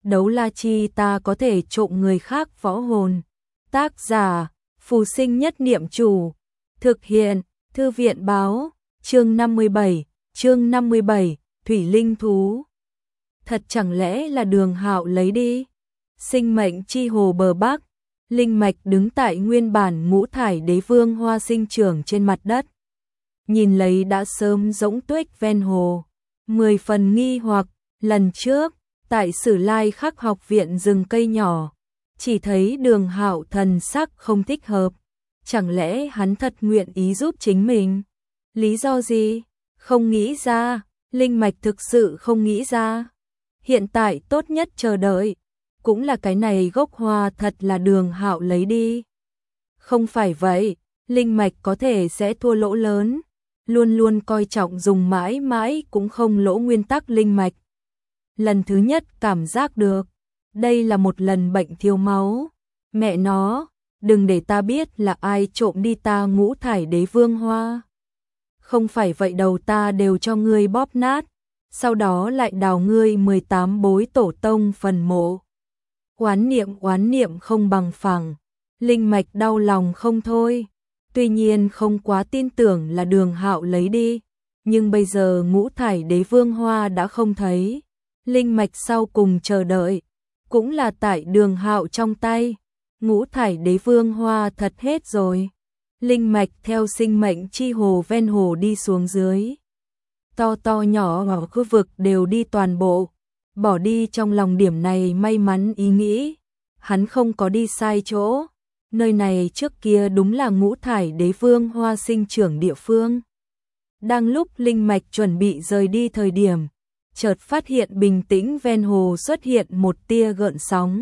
đấu la chi ta có thể trộm người khác võ hồn. Tác giả, Phù Sinh Nhất Niệm Chủ. Thực hiện, Thư viện báo, chương 57, Thủy Linh Thú. Thật chẳng lẽ là Đường Hạo lấy đi? Sinh mệnh chi hồ bờ Bắc, linh mạch đứng tại nguyên bản ngũ thải đế vương hoa sinh trưởng trên mặt đất. Nhìn lấy đã sớm rỗng tuếch ven hồ, 10 phần nghi hoặc, lần trước, tại Sử Lai Khắc học viện rừng cây nhỏ, chỉ thấy Đường Hạo thần sắc không thích hợp. Chẳng lẽ hắn thật nguyện ý giúp chính mình? Lý do gì? Không nghĩ ra, linh mạch thực sự không nghĩ ra. Hiện tại tốt nhất chờ đợi, cũng là cái này gốc hoa thật là Đường Hạo lấy đi. Không phải vậy, linh mạch có thể sẽ thua lỗ lớn, luôn luôn coi trọng dùng mãi mãi cũng không lỗ nguyên tắc linh mạch. Lần thứ nhất cảm giác được, đây là một lần bệnh thiếu máu. Mẹ nó, đừng để ta biết là ai trộm đi ta ngũ thải đế vương hoa. Không phải vậy đầu ta đều cho ngươi bóp nát, sau đó lại đào ngươi 18 bối tổ tông phần mộ. Oán niệm không bằng phẳng, linh mạch đau lòng không thôi. Tuy nhiên không quá tin tưởng là Đường Hạo lấy đi, nhưng bây giờ ngũ thải đế vương hoa đã không thấy. Linh mạch sau cùng chờ đợi, cũng là tại Đường Hạo trong tay. Ngũ thải đế vương hoa thật hết rồi. Linh mạch theo sinh mệnh chi hồ ven hồ đi xuống dưới. To nhỏ ở khu vực đều đi toàn bộ. Bỏ đi trong lòng điểm này may mắn ý nghĩ. Hắn không có đi sai chỗ. Nơi này trước kia đúng là ngũ thải đế vương hoa sinh trưởng địa phương. Đang lúc linh mạch chuẩn bị rời đi thời điểm, chợt phát hiện bình tĩnh ven hồ xuất hiện một tia gợn sóng.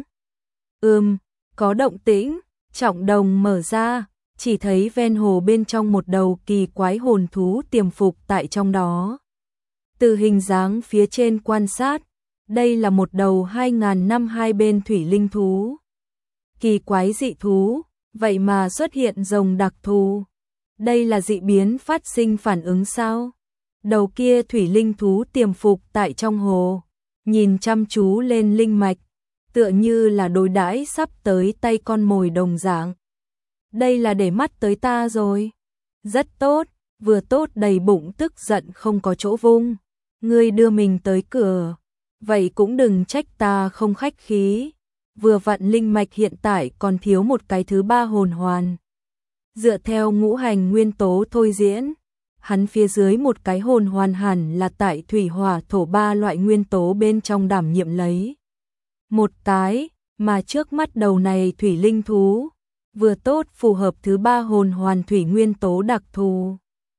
Có động tĩnh, trọng đồng mở ra, chỉ thấy ven hồ bên trong một đầu kỳ quái hồn thú tiềm phục tại trong đó. Từ hình dáng phía trên quan sát, đây là một đầu 2000 năm hai bên thủy linh thú. Kỳ quái dị thú, vậy mà xuất hiện rồng đặc thù. Đây là dị biến phát sinh phản ứng sao? Đầu kia thủy linh thú tiềm phục tại trong hồ, nhìn chăm chú lên linh mạch, tựa như là đối đãi sắp tới tay con mồi đồng dạng. Đây là để mắt tới ta rồi. Rất tốt, vừa tốt đầy bụng tức giận không có chỗ vung. Ngươi đưa mình tới cửa, vậy cũng đừng trách ta không khách khí. Vừa vặn linh mạch hiện tại còn thiếu một cái thứ ba hồn hoàn. Dựa theo ngũ hành nguyên tố thôi diễn, hắn phía dưới một cái hồn hoàn hẳn là tại thủy hỏa thổ ba loại nguyên tố bên trong đảm nhiệm lấy. Một cái, mà trước mắt đầu này thủy linh thú, vừa tốt phù hợp thứ ba hồn hoàn thủy nguyên tố đặc thù.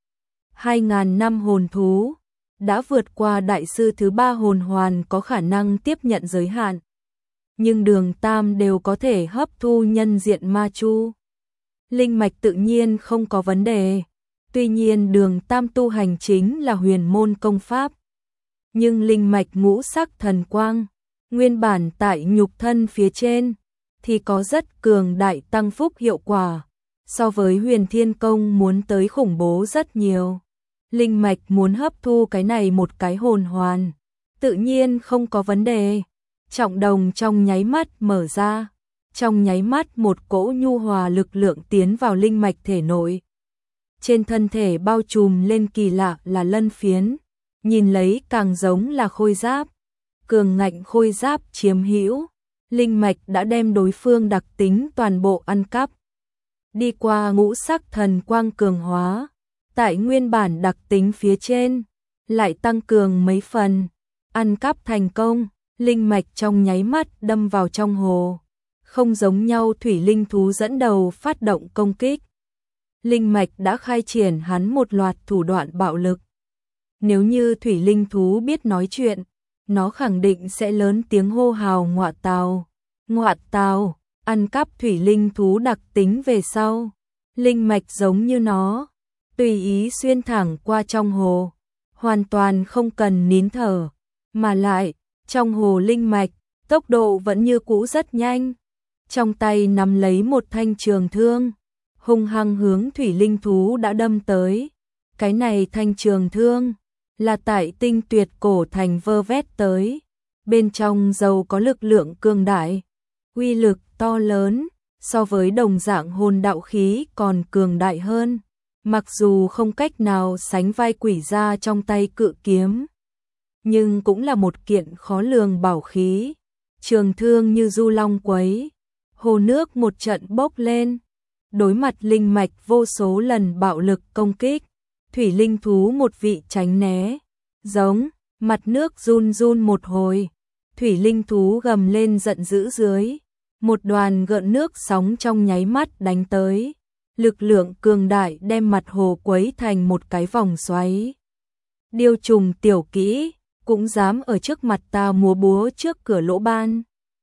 2000 năm hồn thú, đã vượt qua đại sư thứ ba hồn hoàn có khả năng tiếp nhận giới hạn. Nhưng Đường Tam đều có thể hấp thu nhân diện ma chu. Linh mạch tự nhiên không có vấn đề. Tuy nhiên Đường Tam tu hành chính là huyền môn công pháp. Nhưng linh mạch ngũ sắc thần quang, nguyên bản tại nhục thân phía trên, thì có rất cường đại tăng phúc hiệu quả. So với huyền thiên công muốn tới khủng bố rất nhiều. Linh mạch muốn hấp thu cái này một cái hồn hoàn, tự nhiên không có vấn đề. Trọng đồng trong nháy mắt mở ra, trong nháy mắt một cỗ nhu hòa lực lượng tiến vào linh mạch thể nội. Trên thân thể bao trùm lên kỳ lạ là lân phiến, nhìn lấy càng giống là khôi giáp. Cường ngạnh khôi giáp chiếm hữu, linh mạch đã đem đối phương đặc tính toàn bộ ăn cắp. Đi qua ngũ sắc thần quang cường hóa, tại nguyên bản đặc tính phía trên, lại tăng cường mấy phần. Ăn cắp thành công, linh mạch trong nháy mắt đâm vào trong hồ. Không giống nhau thủy linh thú dẫn đầu phát động công kích. Linh mạch đã khai triển hắn một loạt thủ đoạn bạo lực. Nếu như thủy linh thú biết nói chuyện, nó khẳng định sẽ lớn tiếng hô hào ngọa tào, ăn cắp thủy linh thú đặc tính về sau. Linh mạch giống như nó, tùy ý xuyên thẳng qua trong hồ, hoàn toàn không cần nín thở, mà lại, trong hồ linh mạch, tốc độ vẫn như cũ rất nhanh. Trong tay nắm lấy một thanh trường thương, hung hăng hướng thủy linh thú đã đâm tới. Cái này thanh trường thương, là tại Tinh Tuyệt cổ thành vơ vét tới. bên trong dầu có lực lượng cường đại, uy lực to lớn, so với đồng dạng hồn đạo khí còn cường đại hơn, mặc dù không cách nào sánh vai quỷ gia trong tay cự kiếm, nhưng cũng là một kiện khó lường bảo khí. Trường thương như du long quấy, hồ nước một trận bốc lên, đối mặt linh mạch vô số lần bạo lực công kích, thủy linh thú một vị tránh né, giống, mặt nước run run một hồi, thủy linh thú gầm lên giận dữ dưới, một đoàn gợn nước sóng trong nháy mắt đánh tới, lực lượng cường đại đem mặt hồ quấy thành một cái vòng xoáy. Điêu trùng tiểu kỹ, cũng dám ở trước mặt ta múa búa trước cửa lỗ ban.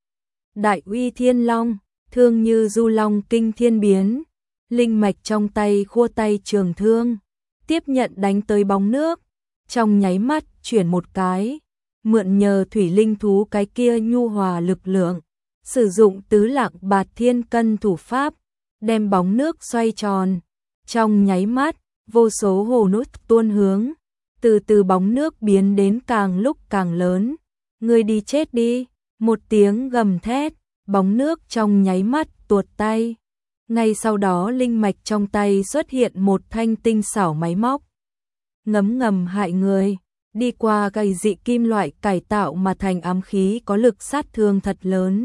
Đại uy thiên long, thương như du long kinh thiên biến, linh mạch trong tay khua tay trường thương, tiếp nhận đánh tới bóng nước, trong nháy mắt chuyển một cái, mượn nhờ thủy linh thú cái kia nhu hòa lực lượng, sử dụng tứ lạng bạt thiên cân thủ pháp, đem bóng nước xoay tròn, trong nháy mắt, vô số hồ nước tuôn hướng, từ từ bóng nước biến đến càng lúc càng lớn, ngươi đi chết đi, một tiếng gầm thét, bóng nước trong nháy mắt tuột tay. Ngay sau đó linh mạch trong tay xuất hiện một thanh tinh xảo máy móc, ngấm ngầm hại người, đi qua cây dị kim loại cải tạo mà thành ám khí có lực sát thương thật lớn.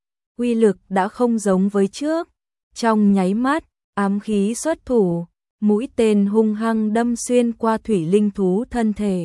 Uy lực đã không giống với trước, trong nháy mắt, ám khí xuất thủ, mũi tên hung hăng đâm xuyên qua thủy linh thú thân thể,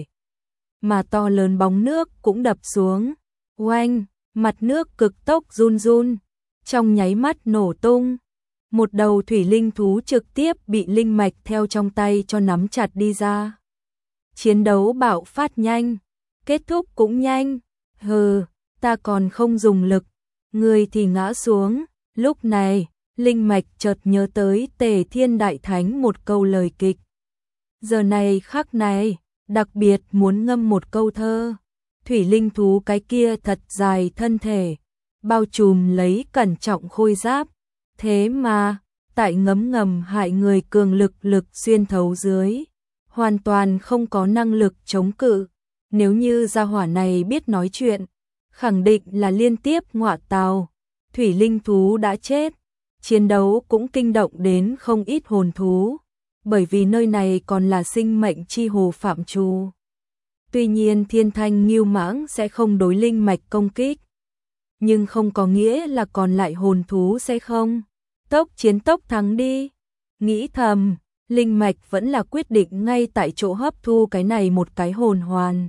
mà to lớn bóng nước cũng đập xuống, oanh, mặt nước cực tốc run run, trong nháy mắt nổ tung. Một đầu thủy linh thú trực tiếp bị linh mạch theo trong tay cho nắm chặt đi ra. Chiến đấu bạo phát nhanh, kết thúc cũng nhanh, hừ, ta còn không dùng lực, người thì ngã xuống. Lúc này, linh mạch chợt nhớ tới Tề Thiên Đại Thánh một câu lời kịch. Giờ này khắc này, đặc biệt muốn ngâm một câu thơ. Thủy linh thú cái kia thật dài thân thể, bao trùm lấy cẩn trọng khôi giáp. Thế mà, tại ngấm ngầm hại người cường lực xuyên thấu dưới, hoàn toàn không có năng lực chống cự. Nếu như gia hỏa này biết nói chuyện, khẳng định là liên tiếp ngọa tào. Thủy linh thú đã chết, chiến đấu cũng kinh động đến không ít hồn thú, bởi vì nơi này còn là sinh mệnh chi hồ phạm trù. Tuy nhiên thiên thanh ngưu mãng sẽ không đối linh mạch công kích, nhưng không có nghĩa là còn lại hồn thú sẽ không. Tốc chiến tốc thắng đi. Nghĩ thầm, linh mạch vẫn là quyết định ngay tại chỗ hấp thu cái này một cái hồn hoàn.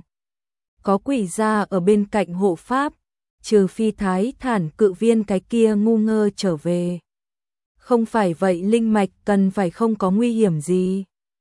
Có quỷ gia ở bên cạnh hộ pháp, trừ phi thái thản cự viên cái kia ngu ngơ trở về. Không phải vậy linh mạch cần phải không có nguy hiểm gì.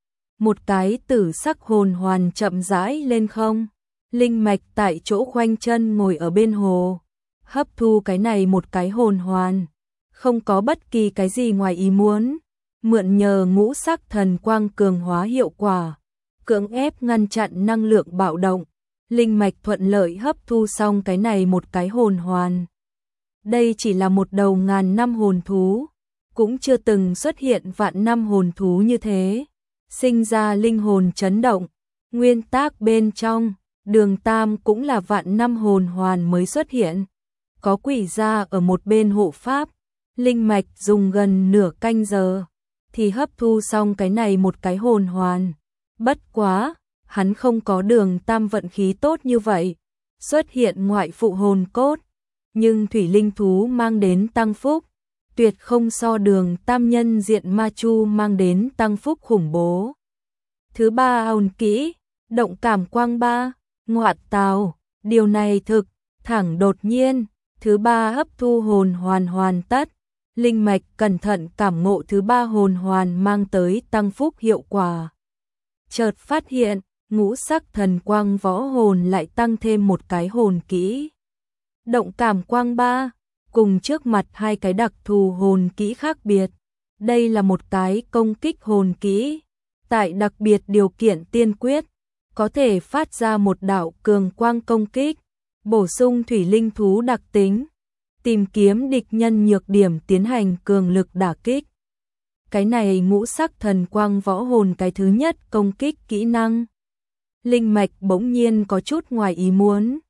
Một cái tử sắc hồn hoàn chậm rãi lên không. Linh mạch tại chỗ khoanh chân ngồi ở bên hồ, hấp thu cái này một cái hồn hoàn. Không có bất kỳ cái gì ngoài ý muốn, mượn nhờ ngũ sắc thần quang cường hóa hiệu quả, cưỡng ép ngăn chặn năng lượng bạo động, linh mạch thuận lợi hấp thu xong cái này một cái hồn hoàn. Đây chỉ là một đầu ngàn năm hồn thú, cũng chưa từng xuất hiện vạn năm hồn thú như thế, sinh ra linh hồn chấn động, nguyên tác bên trong, Đường Tam cũng là vạn năm hồn hoàn mới xuất hiện, có quỷ gia ở một bên hộ pháp. Linh mạch dùng gần nửa canh giờ, thì hấp thu xong cái này một cái hồn hoàn. Bất quá, hắn không có Đường Tam vận khí tốt như vậy, xuất hiện ngoại phụ hồn cốt, nhưng thủy linh thú mang đến tăng phúc, tuyệt không so Đường Tam nhân diện ma chu mang đến tăng phúc khủng bố. Thứ ba hồn kỹ, động cảm quang ba, ngoạt tào, điều này thực, thẳng đột nhiên, thứ ba hấp thu hồn hoàn hoàn tất. Linh mạch cẩn thận cảm ngộ thứ ba hồn hoàn mang tới tăng phúc hiệu quả. Chợt phát hiện, ngũ sắc thần quang võ hồn lại tăng thêm một cái hồn kỹ. Động cảm quang ba, cùng trước mặt hai cái đặc thù hồn kỹ khác biệt. Đây là một cái công kích hồn kỹ. Tại đặc biệt điều kiện tiên quyết, có thể phát ra một đạo cường quang công kích, bổ sung thủy linh thú đặc tính. Tìm kiếm địch nhân nhược điểm tiến hành cường lực đả kích. Cái này ngũ sắc thần quang võ hồn cái thứ nhất công kích kỹ năng. Linh mạch bỗng nhiên có chút ngoài ý muốn.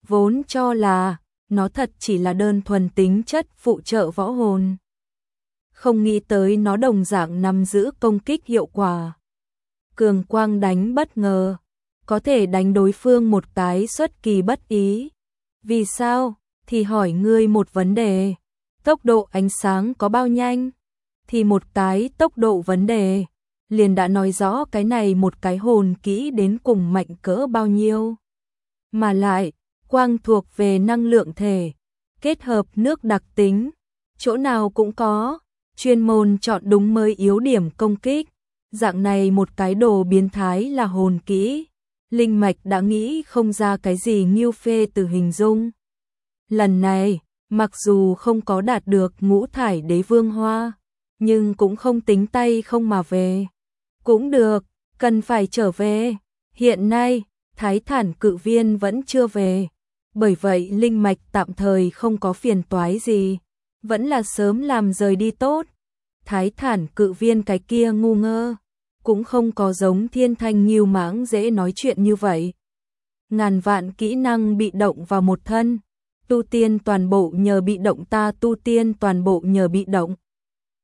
vốn cho là nó thật chỉ là đơn thuần tính chất phụ trợ võ hồn. Không nghĩ tới nó đồng dạng nắm giữ công kích hiệu quả. Cường quang đánh bất ngờ, có thể đánh đối phương một cái xuất kỳ bất ý. Vì sao? Thì hỏi ngươi một vấn đề. Tốc độ ánh sáng có bao nhanh? Thì một cái tốc độ vấn đề, liền đã nói rõ cái này một cái hồn kỹ đến cùng mạnh cỡ bao nhiêu. Mà lại, quang thuộc về năng lượng thể, kết hợp nước đặc tính, chỗ nào cũng có, chuyên môn chọn đúng mới yếu điểm công kích. Dạng này một cái đồ biến thái là hồn kỹ. Linh Mạch đã nghĩ không ra cái gì nghiêu phê từ hình dung. Lần này, mặc dù không có đạt được ngũ thải đế vương hoa, nhưng cũng không tính tay không mà về. Cũng được, cần phải trở về. Hiện nay, Thái Thản Cự Viên vẫn chưa về. Bởi vậy Linh Mạch tạm thời không có phiền toái gì. Vẫn là sớm làm rời đi tốt. Thái Thản Cự Viên cái kia ngu ngơ, cũng không có giống Thiên Thanh Nghiêu Mãng dễ nói chuyện như vậy. Ngàn vạn kỹ năng bị động vào một thân, tu tiên toàn bộ nhờ bị động, ta tu tiên toàn bộ nhờ bị động.